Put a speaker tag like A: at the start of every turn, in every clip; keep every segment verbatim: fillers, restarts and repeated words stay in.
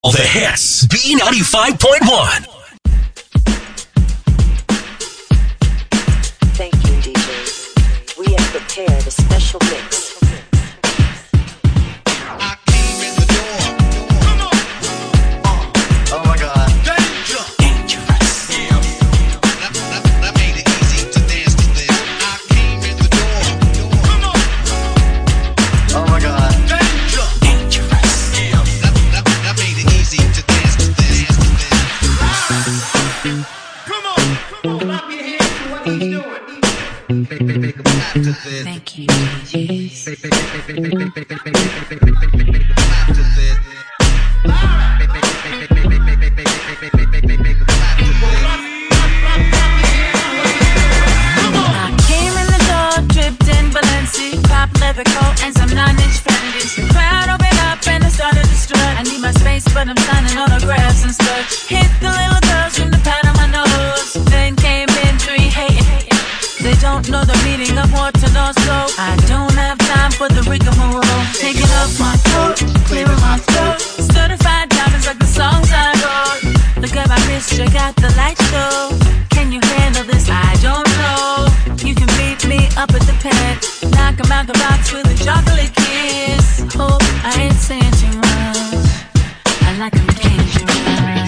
A: All the hits. B ninety-five point one.
B: Thank you, D Js. We have prepared a special mix.
C: I came in the door. Come on. Uh, oh my God. Danger.
A: Dangerous.
C: Yeah. That, that, that made it easy to dance to this. I came in the door. Come on. Oh my God. Danger.
A: Dangerous.
C: Yeah. That, that, that made it easy to dance to this. Dance to this. Come on. Come on. Clap your hands to what he's doing.
D: Thank you, D Js. I came in the door, dripped in Balenci, pop leather coat and some nine-inch Fendis. The crowd opened up and I started to strut. I need my space, but I'm signing autographs and stuff. Hit the little girls from the pat on my nose. Then came in three hating. They don't know the meaning of water, so I don't have time for the rigmarole. Taking off my coat, clearing my throat. Certified diamonds like the songs I wrote. Look at my wrist, check out the light show. Can you handle this? I don't know. You can beat me up at the pad. Knock 'em out the box with a chocolate kiss. Hope I ain't saying too much. I like 'em dangerous.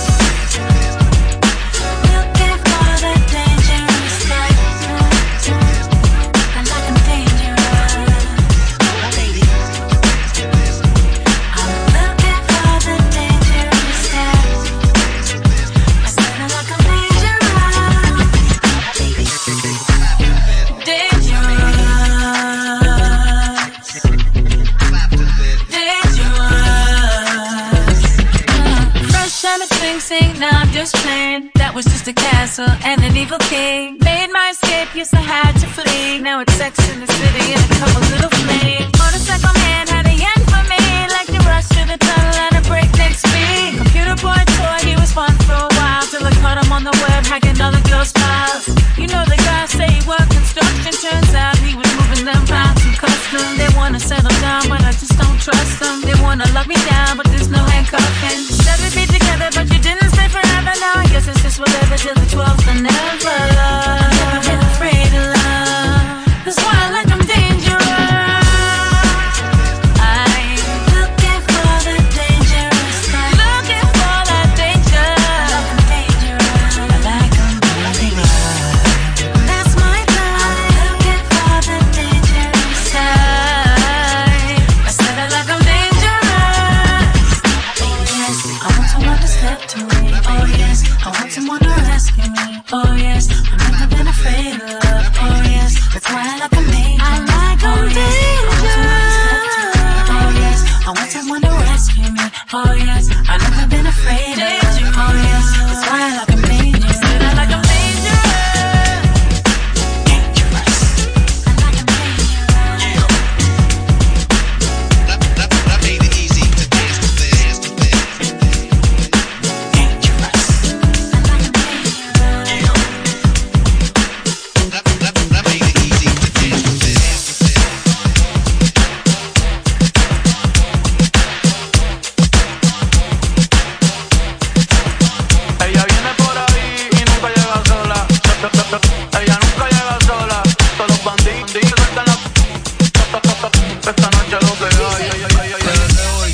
D: Looking for the dangerous life. I like 'em dangerous. I'm looking for the dangerous life. I said I like 'em dangerous. Dangerous. Dangerous. Fresh out of Sing Sing, now I'm just playing. That was just a castle and an evil king. Made my escape, yes I had to flee. Now it's Sex in the City and a couple little flames. Motorcycle man had a yen for me, like to rush to the tunnel at a breakneck speed. Computer boy toy, he was fun for a while, till I caught him on the web hacking other girls' files. You know the guy say he worked construction, turns out he was moving them pounds from custom. They wanna settle down, but I just don't trust them. They wanna lock me down, but there's no handcuffing. Said we'd be together, but you didn't stay forever. Now I guess it's just whatever till the twelfth and never. I've never been afraid of love. That's why I like them dangerous. I'm looking for the dangerous life. Looking for that danger. I like 'em dangerous. That's my type. I'm looking for the dangerous side. I said I like 'em dangerous. Yes, I want someone to step to me. Oh yes, I want someone to rescue me. Oh yes, I've never been afraid of love. Oh yes, that's why I like 'em dangerous. I like 'em dangerous. Oh yes, I want someone to rescue me. Oh yes, I've never been afraid of love. Oh yes, that's why I like 'em dangerous. Said I like 'em dangerous.
A: Dangerous.
D: I like 'em dangerous.
C: That, that, that made it easy to dance to this. Dance to this.
A: Dangerous.
D: I like 'em dangerous.
C: That, that, that made it easy to dance to this. Dance to this.
E: Ella viene por ahí y nunca llega sola. Ella nunca llega sola. Todos los bandidos sueltan la. Esta noche lo que hay. Ay, ay, ay, ay, ay.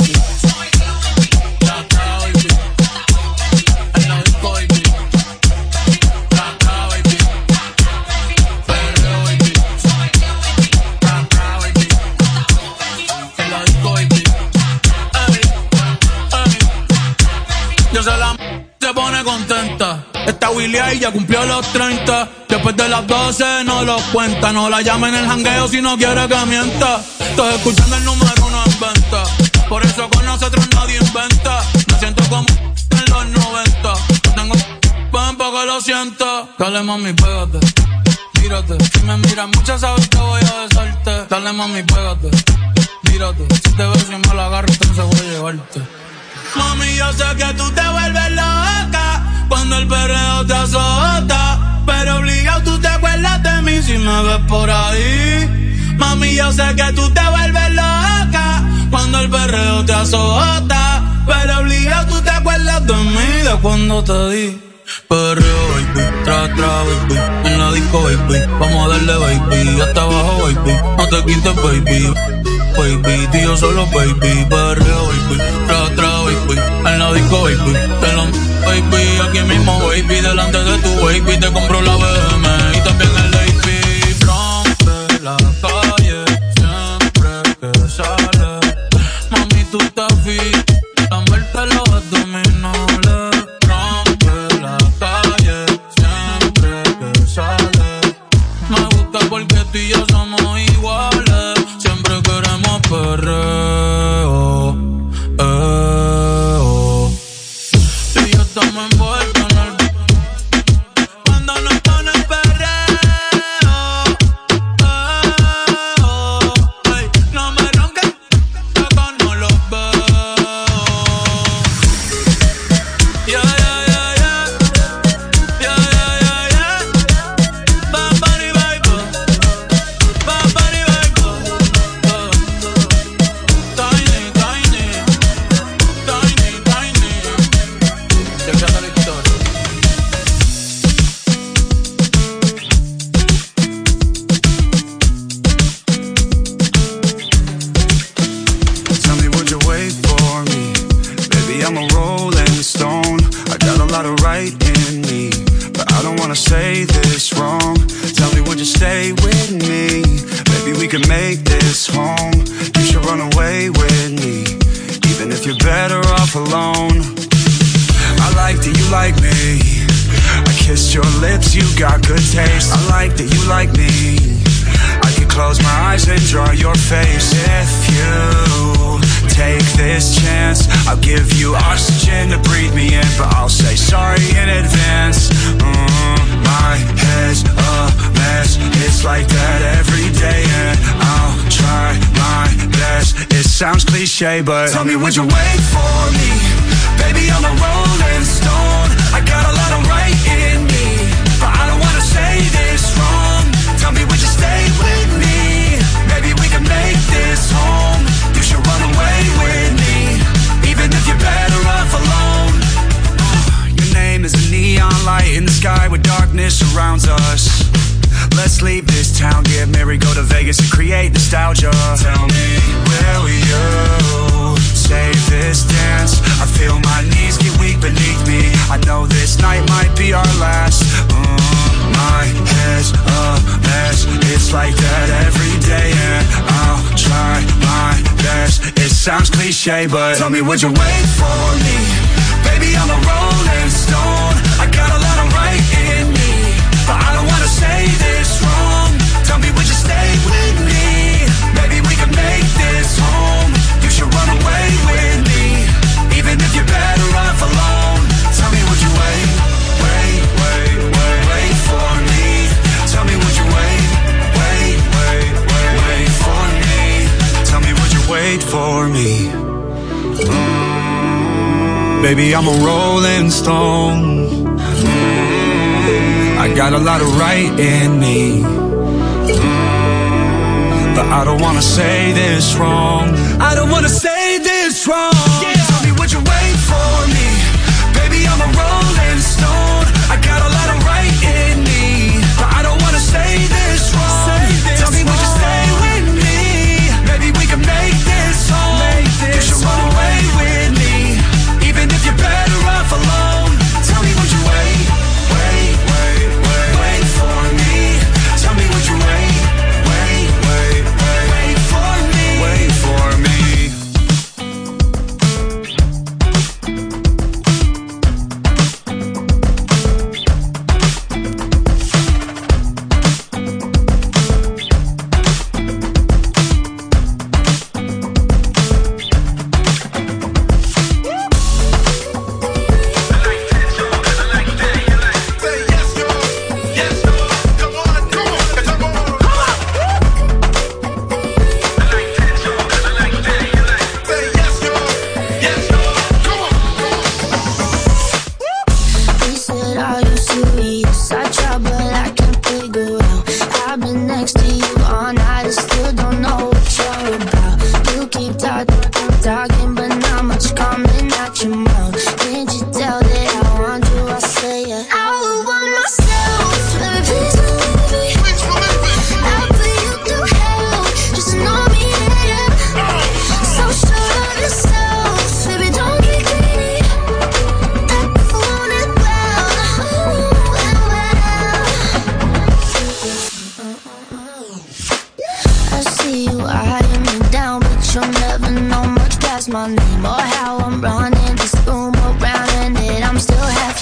E: Yo se la se pone contenta. Esta Willy ahí ya cumplió los treinta. Después de las doce no los cuenta. No la llame en el jangueo si no quiere que mienta. Estoy escuchando el número uno en venta. Por eso con nosotros nadie inventa. Me siento como en los noventa. No tengo pan para que lo sienta. Dale mami, pégate, mírate. Si me miras mucho sabes que voy a besarte. Dale mami, pégate, mírate. Si te veo si me la agarro entonces voy a llevarte. Mami, yo sé que tú te vuelves loca cuando el perreo te azota, pero obligado tú te acuerdas de mí si me ves por ahí. Mami, yo sé que tú te vuelves loca cuando el perreo te azota. Pero obligado tú te acuerdas de mí, de cuando te di perreo, baby, tra, tra, baby, en la disco, baby, vamos a darle, baby, hasta abajo, baby, no te quites, baby, baby, tío solo, baby, perreo, baby, tra, tra, baby, en la disco, baby, te lo, baby, aquí mismo, baby, delante de tu baby, te compro la B M y también el A P, rompe la calle, siempre que sale, mami, tú estás fit. Lamberte los abdominales, rompe la calle siempre que sale. Me gusta porque tú y yo somos iguales, siempre queremos perreo, eh, oh. Tú y yo estamos envueltos en el cuando nos ponen perreo, eh, oh. Ay, no me ronques, acá no los veo. Yeah, yeah, yeah, yeah. Yeah, yeah, yeah, yeah. Bad Bunny, baby. Bad Bunny, baby. Uh. Tiny, tiny. Tiny, tiny. Checa la historia.
F: Tell me, would you wait for me? Baby, I'm a rolling stone. I got a lot of right in me, but I don't wanna say this wrong. Tell me, would you stay with me? Maybe we can make this home. You should run away with me, even if you're better off alone. I like that you like me. I kissed your lips, you got good taste. I like that you like me. I could close my eyes and draw your face. If you take this chance, I'll give you oxygen to breathe me in, but I'll say sorry in advance. mm, My head's a mess, it's like that every day, and I'll try my best. It sounds cliche, but tell me, would you wait for me? Baby, I'm a rolling stone. I got a lot of right in me, but I don't wanna say this wrong. Tell me, would you stay with me? Maybe we can make this home. You should run away with me, even if you're better off alone. Your name is a neon light in the sky where darkness surrounds us. Let's leave this town, get married, go to Vegas and create nostalgia. Tell me, will you save this dance? I feel my knees get weak beneath me. I know this night might be our last. mm, My head's a mess, it's like that every day, and I'll try my best. It sounds cliche, but tell me, would you wait for me? Baby, I'm a rolling stone. I got a lot of right in me, but I don't wanna say this wrong. Tell me, would you stay with me? Maybe we can make this home. You should run away with me, even if you're better off alone. Tell me, would you wait, wait, wait, wait, wait for me? Tell me, would you wait, wait, wait, wait, wait for me? Tell me, would you wait for me? Mm, baby, I'm a rolling stone. Mm, I got a lot of right in me, mm, but I don't wanna say this wrong. I don't wanna say this wrong. Yeah. Tell me, would you wait for me? Baby, I'm a rolling stone. I got a lot of right in me, but I don't wanna say this wrong. Say this Tell me, wrong. Would you stay with me? Maybe we can make this home. Make this you should run away with me, even if you're better off alone. Tell me, would you wait, wait, wait, wait, wait for me? Tell me, would you wait, wait, wait, wait, wait for me? Wait for me.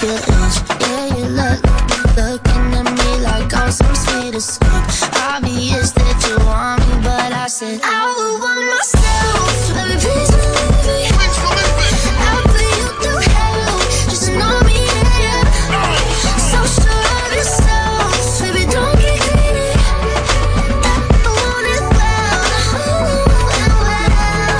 G: your age. Yeah, you look, looking at me like I'm some sweet escape. Obvious that you want me, but I said I would want myself. Baby, please believe me. I'll put you through hell, just to know me, yeah. So sure of yourself, baby, don't get greedy. I want it well, ooh, and well.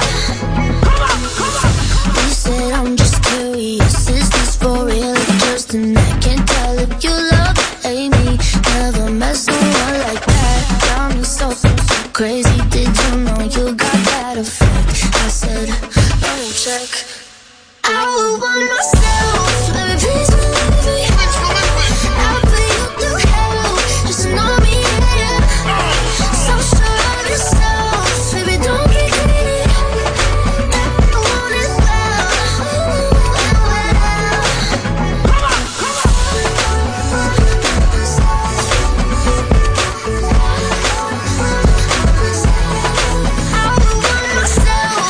G: You said I'm just curious, is this for real or just an act? Can't tell if you love or hate me. Never met someone like that. Got me so, so, so crazy. Did you know you got that effect? I said, let me check. I would want myself, baby, please believe me. I'll put you through hell, just to know me, yeah. So sure of yourself, baby, don't get greedy. I want it well, ooh, and well. I would want myself.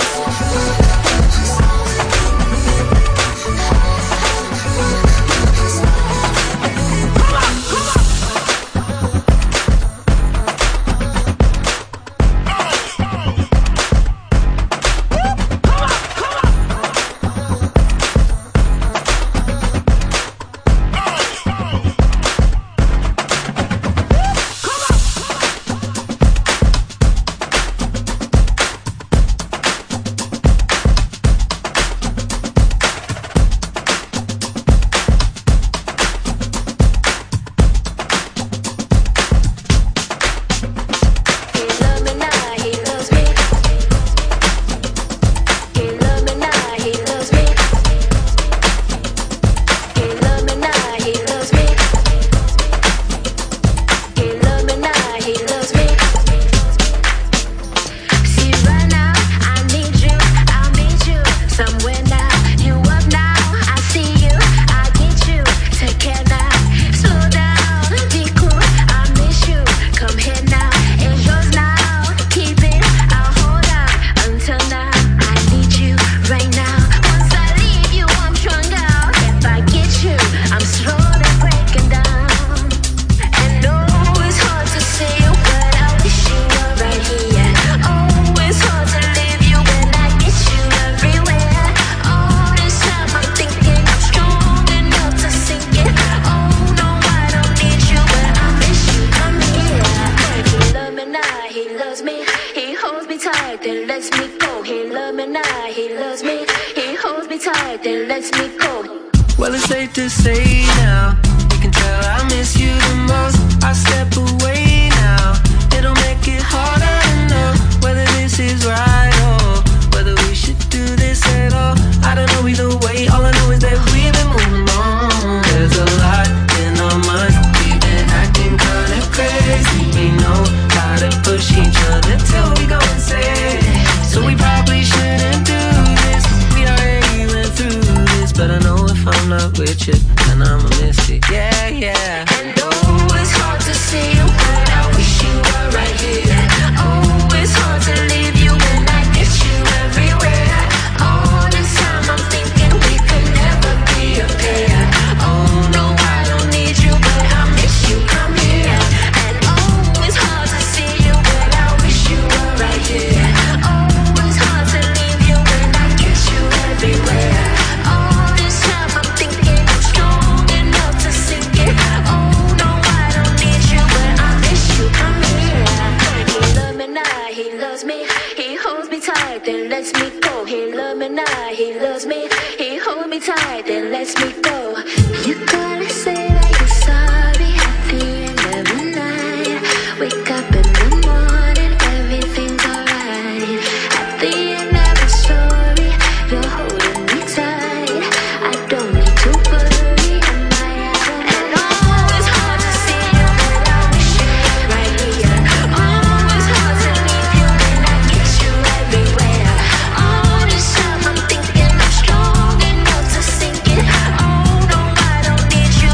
H: Well, it's safe to say now, you can tell I miss you the most. I step away now, it'll make it harder to know whether this is right or whether we should do this at all. I don't know either way, all I know is that we've been moving on. There's a lot in our minds, we've been acting kinda crazy. We know how to push each other till we go insane. So we probably shouldn't do this, we already went through this. But I know if I'm not with you, then I'ma miss it, yeah, yeah. And oh, it's hard to see you, but I wish you were right here. Oh, it's hard to leave you when I miss you everywhere. All this time I'm thinking we could never be a pair. Oh no, I don't need you, but I miss you, come here. And oh, it's hard to see you, but I wish you were right here. Oh, it's hard to leave you when I miss you everywhere. All this time I'm thinking I'm strong enough to sink it. Oh no, I don't need you, but I miss you, come here. He loves me now, he loves me. He holds me tight, then lets me go. He loves me now, he loves me. He holds me tight, then lets me go. You gotta say that you're sorry at the end of the night. Wake up in the morning, everything's alright. At the end of the story, you're holding me tight. I don't need to worry, am I out? And oh, it's hard to see you, but I wish you were right here. Oh, it's hard to leave you when I get you everywhere. All this time I'm thinking I'm strong enough to sink it. Oh no, I don't need you,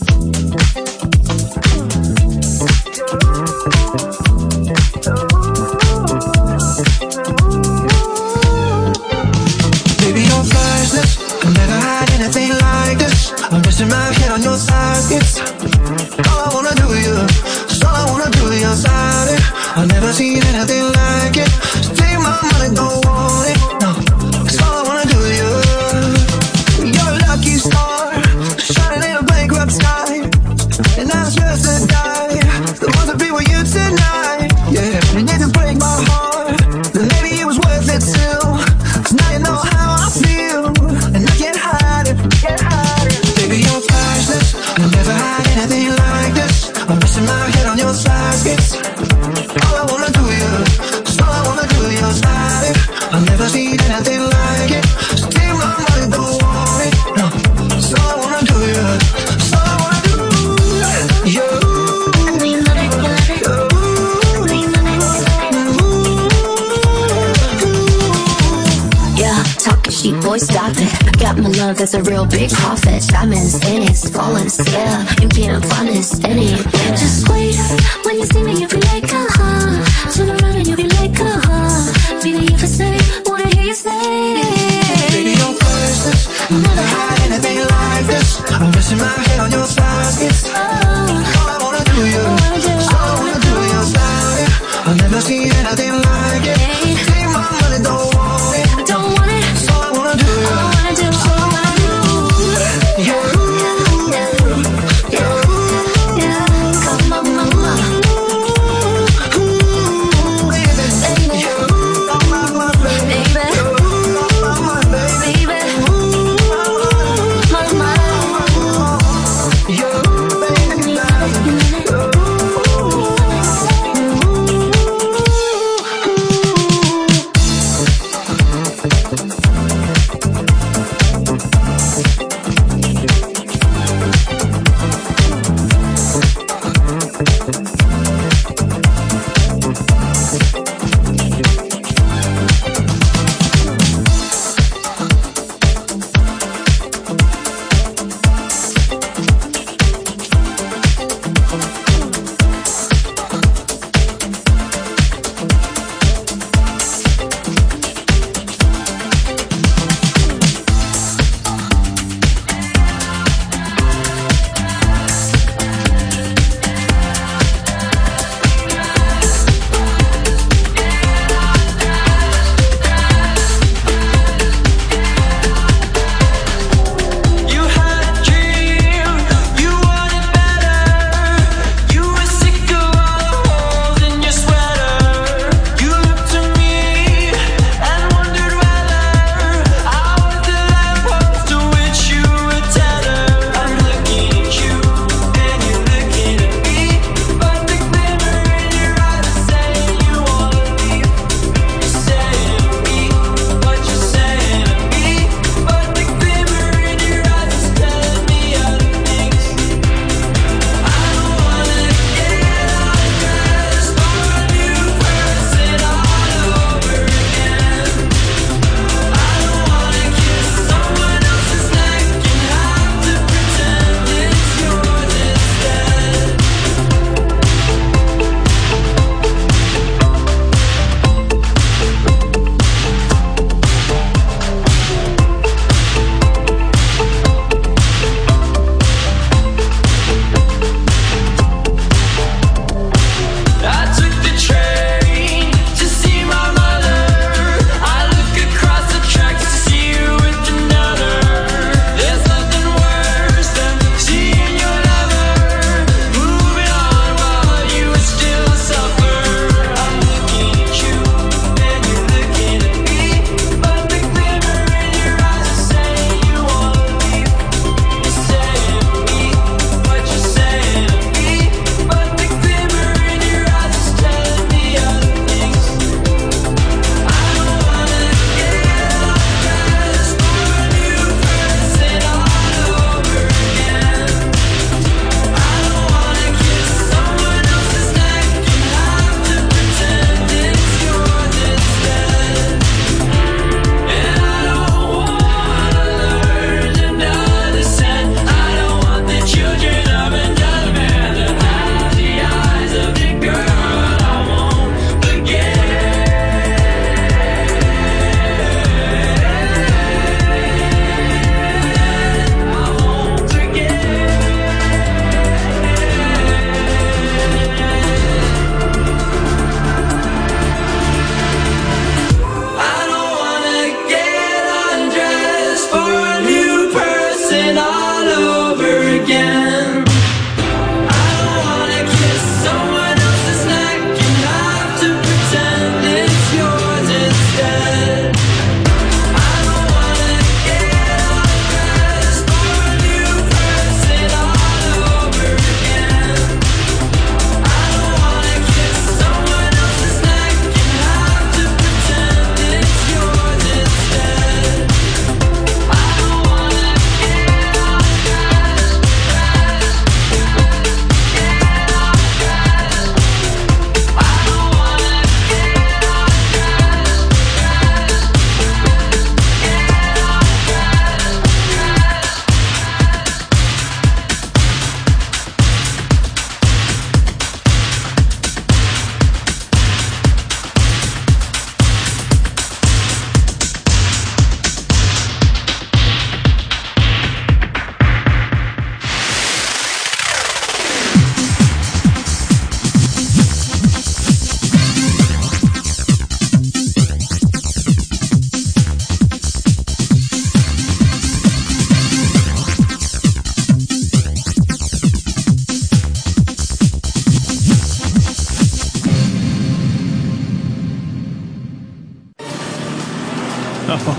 H: Baby, you're priceless. I've never had anything like this. I'm resting my head on your sidekiss. All I wanna do is you. Just all I wanna do is your side. I've never seen anything like it. So take my money, don't want it. No, 'cause all I wanna do is you. You're a lucky star, shining in a bankrupt sky. And I'm just to die. The ones to be with you tonight. Yeah, and if you break my heart, then maybe it was worth it still. 'Cause now you know how I feel, and I can't hide it, can't hide it. Baby, you're priceless. I've never had anything like this. I'm resting my head on your sidekiss. All I wanna do is you. Just all I wanna do is your side. I've never seen anything like it. So take my money, don't want it. No, so all I wanna do is you. So all I wanna do is you.
G: Talking sheep, boy, stop it. Got my love, that's a real big profit. Diamonds in it, falling, yeah. You can't find this anywhere. Just wait, when you see me, you'll be like, uh-huh. Turn around and you'll be like, uh-huh. Baby, if I say, wanna hear you say.
H: Baby, you're priceless. Never had anything like this. I'm resting my head on your sidekiss. All I wanna do is you. All I wanna do is your side. I've never seen anything like it. Take my money, don't want it.
G: Don't want it.
H: So I wanna do it.
G: All I wanna do, all I wanna do.
H: You.
G: Yeah, come on, mama.
H: Baby.
G: Baby.
H: You. Oh, my, my baby.
G: Baby.
H: Oh, my, my baby.
G: Baby. Mama.
H: You.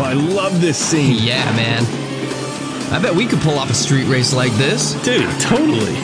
I: I love this scene.
J: Yeah, man. I bet we could pull off a street race like this.
I: Dude, totally.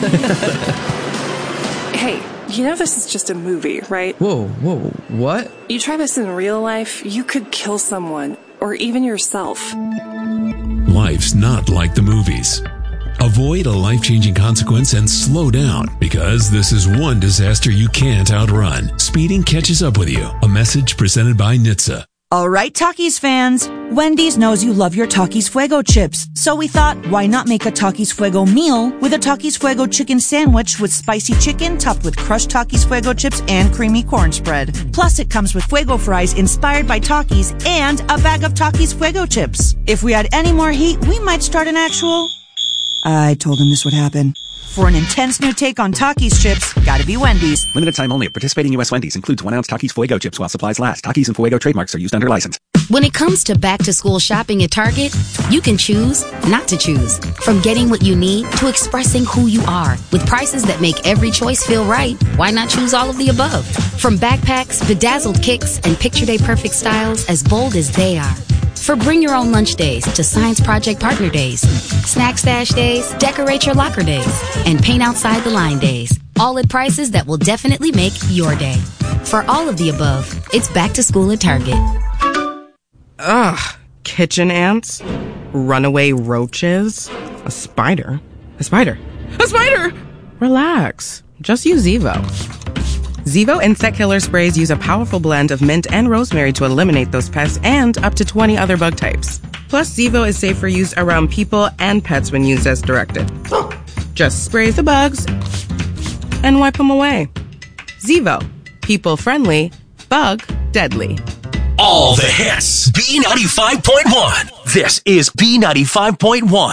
K: Hey, you know this is just a movie, right?
J: Whoa, whoa, what?
K: You try this in real life, you could kill someone, or even yourself.
L: Life's not like the movies. Avoid a life-changing consequence and slow down, because this is one disaster you can't outrun. Speeding catches up with you. A message presented by N H T S A.
M: All right, Takis fans. Wendy's knows you love your Takis Fuego chips. So we thought, why not make a Takis Fuego meal with a Takis Fuego chicken sandwich with spicy chicken topped with crushed Takis Fuego chips and creamy corn spread. Plus, it comes with Fuego fries inspired by Takis and a bag of Takis Fuego chips. If we had any more heat, we might start an actual... I told him this would happen. For an intense new take on Takis chips, gotta be Wendy's.
N: Limited time only at participating U S Wendy's. Includes one ounce Takis Fuego chips while supplies last. Takis and Fuego trademarks are used under license.
O: When it comes to back-to-school shopping at Target, you can choose not to choose. From getting what you need to expressing who you are. With prices that make every choice feel right, why not choose all of the above? From backpacks, bedazzled kicks, and Picture Day Perfect styles as bold as they are. For bring your own lunch days to science project partner days, snack stash days, decorate your locker days, and paint outside the line days. All at prices that will definitely make your day. For all of the above, it's back to school at Target.
P: Ugh, kitchen ants, runaway roaches, a spider, a spider, a spider! Relax, just use Zevo. Zevo insect killer sprays use a powerful blend of mint and rosemary to eliminate those pests and up to twenty other bug types. Plus, Zevo is safe for use around people and pets when used as directed. Just spray the bugs and wipe them away. Zevo, people friendly, bug deadly.
A: All the hits. B ninety-five point one. This is B ninety-five point one.